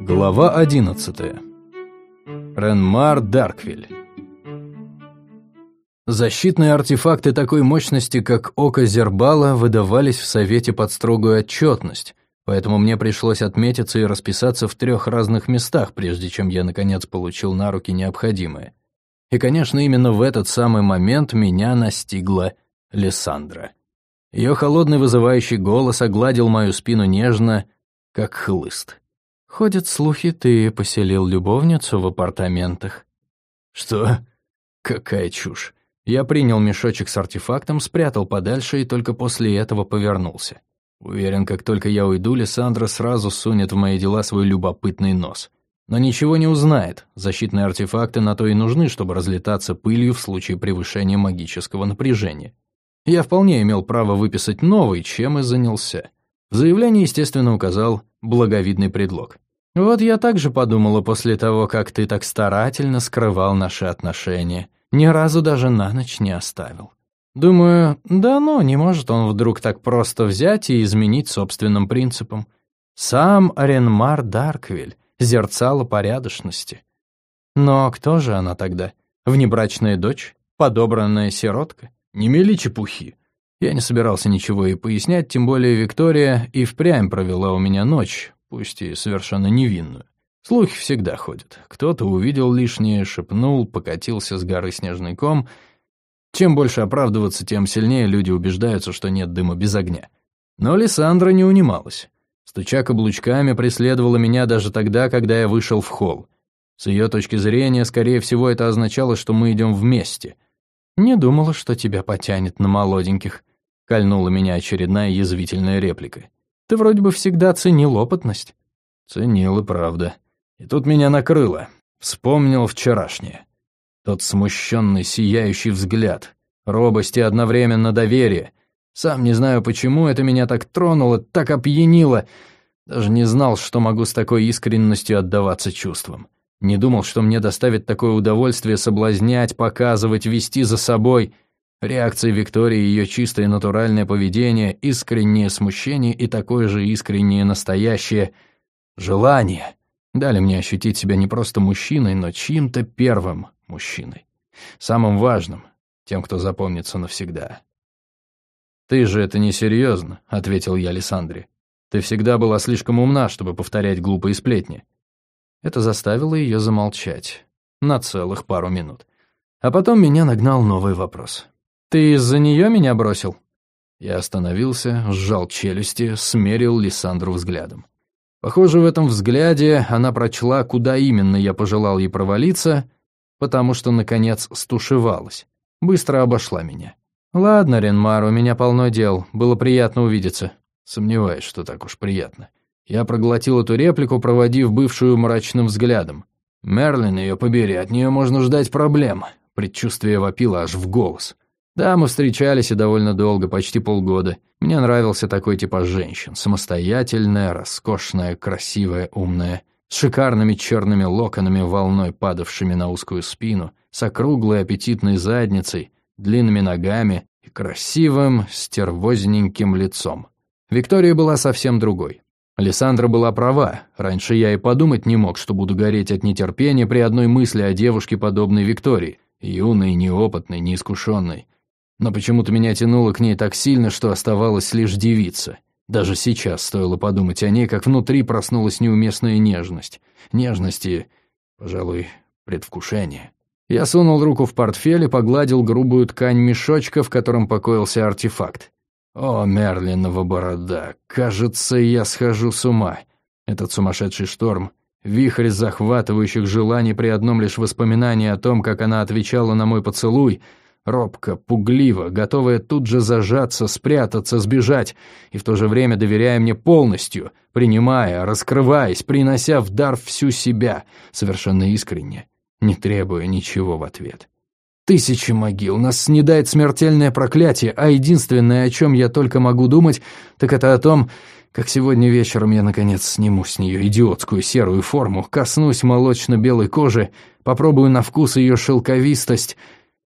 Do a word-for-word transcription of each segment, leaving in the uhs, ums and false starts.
Глава одиннадцатая. Ренмар Дарквиль. Защитные артефакты такой мощности, как Око Зербала, выдавались в Совете под строгую отчетность, поэтому мне пришлось отметиться и расписаться в трех разных местах, прежде чем я, наконец, получил на руки необходимое. И, конечно, именно в этот самый момент меня настигла Лиссандра. Ее холодный вызывающий голос огладил мою спину нежно, как хлыст. «Ходят слухи, ты поселил любовницу в апартаментах». «Что? Какая чушь!» Я принял мешочек с артефактом, спрятал подальше и только после этого повернулся. Уверен, как только я уйду, Лиссандра сразу сунет в мои дела свой любопытный нос. Но ничего не узнает, защитные артефакты на то и нужны, чтобы разлетаться пылью в случае превышения магического напряжения. Я вполне имел право выписать новый, чем и занялся. В заявлении, естественно, указал благовидный предлог. «Вот я также подумала после того, как ты так старательно скрывал наши отношения. Ни разу даже на ночь не оставил. Думаю, да ну, не может он вдруг так просто взять и изменить собственным принципам. Сам Ренмар Дарквиль, зерцало порядочности. Но кто же она тогда? Внебрачная дочь? Подобранная сиротка? Не мели чепухи». Я не собирался ничего и пояснять, тем более Виктория и впрямь провела у меня ночь, пусть и совершенно невинную. Слухи всегда ходят. Кто-то увидел лишнее, шепнул, покатился с горы снежный ком. Чем больше оправдываться, тем сильнее люди убеждаются, что нет дыма без огня. Но Лиссандра не унималась. Стуча каблучками, преследовала меня даже тогда, когда я вышел в холл. С ее точки зрения, скорее всего, это означало, что мы идем вместе. «Не думала, что тебя потянет на молоденьких», — кольнула меня очередная язвительная реплика. «Ты вроде бы всегда ценил опытность». Ценил, и правда. И тут меня накрыло. Вспомнил вчерашнее. Тот смущенный, сияющий взгляд. Робость и одновременно доверие. Сам не знаю, почему это меня так тронуло, так опьянило. Даже не знал, что могу с такой искренностью отдаваться чувствам. Не думал, что мне доставит такое удовольствие соблазнять, показывать, вести за собой. Реакция Виктории, ее чистое натуральное поведение, искреннее смущение и такое же искреннее настоящее желание дали мне ощутить себя не просто мужчиной, но чьим-то первым мужчиной. Самым важным, тем, кто запомнится навсегда. «Ты же это несерьезно», — ответил я Лиссандре. «Ты всегда была слишком умна, чтобы повторять глупые сплетни». Это заставило ее замолчать на целых пару минут. А потом меня нагнал новый вопрос. «Ты из-за нее меня бросил?» Я остановился, сжал челюсти, смерил Лиссандру взглядом. Похоже, в этом взгляде она прочла, куда именно я пожелал ей провалиться, потому что, наконец, стушевалась. Быстро обошла меня. «Ладно, Ренмар, у меня полно дел. Было приятно увидеться». Сомневаюсь, что так уж приятно. Я проглотил эту реплику, проводив бывшую мрачным взглядом. «Мерлин, ее побери, от нее можно ждать проблем». Предчувствие вопило аж в голос. Да, мы встречались и довольно долго, почти полгода. Мне нравился такой типаж женщин. Самостоятельная, роскошная, красивая, умная, с шикарными черными локонами, волной падавшими на узкую спину, с округлой аппетитной задницей, длинными ногами и красивым, стервозненьким лицом. Виктория была совсем другой. Лиссандра была права. Раньше я и подумать не мог, что буду гореть от нетерпения при одной мысли о девушке, подобной Виктории, юной, неопытной, неискушенной. Но почему-то меня тянуло к ней так сильно, что оставалась лишь девица. Даже сейчас стоило подумать о ней, как внутри проснулась неуместная нежность. Нежность и, пожалуй, предвкушение. Я сунул руку в портфель и погладил грубую ткань мешочка, в котором покоился артефакт. О, Мерлинова борода, кажется, я схожу с ума. Этот сумасшедший шторм, вихрь захватывающих желаний при одном лишь воспоминании о том, как она отвечала на мой поцелуй, робко, пугливо, готовая тут же зажаться, спрятаться, сбежать, и в то же время доверяя мне полностью, принимая, раскрываясь, принося в дар всю себя, совершенно искренне, не требуя ничего в ответ. Тысячи могил, нас снедает смертельное проклятие, а единственное, о чем я только могу думать, так это о том, как сегодня вечером я, наконец, сниму с нее идиотскую серую форму, коснусь молочно-белой кожи, попробую на вкус ее шелковистость.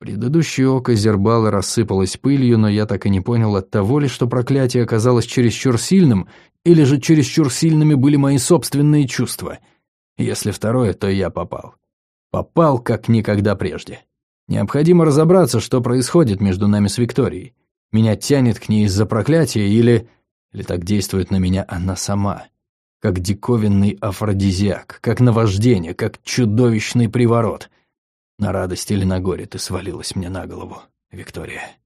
Предыдущее око Зербала рассыпалось пылью, но я так и не понял, от того ли, что проклятие оказалось чересчур сильным, или же чересчур сильными были мои собственные чувства. Если второе, то я попал. Попал, как никогда прежде. Необходимо разобраться, что происходит между нами с Викторией. Меня тянет к ней из-за проклятия или... Или так действует на меня она сама. Как диковинный афродизиак, как наваждение, как чудовищный приворот. На радость или на горе ты свалилась мне на голову, Виктория.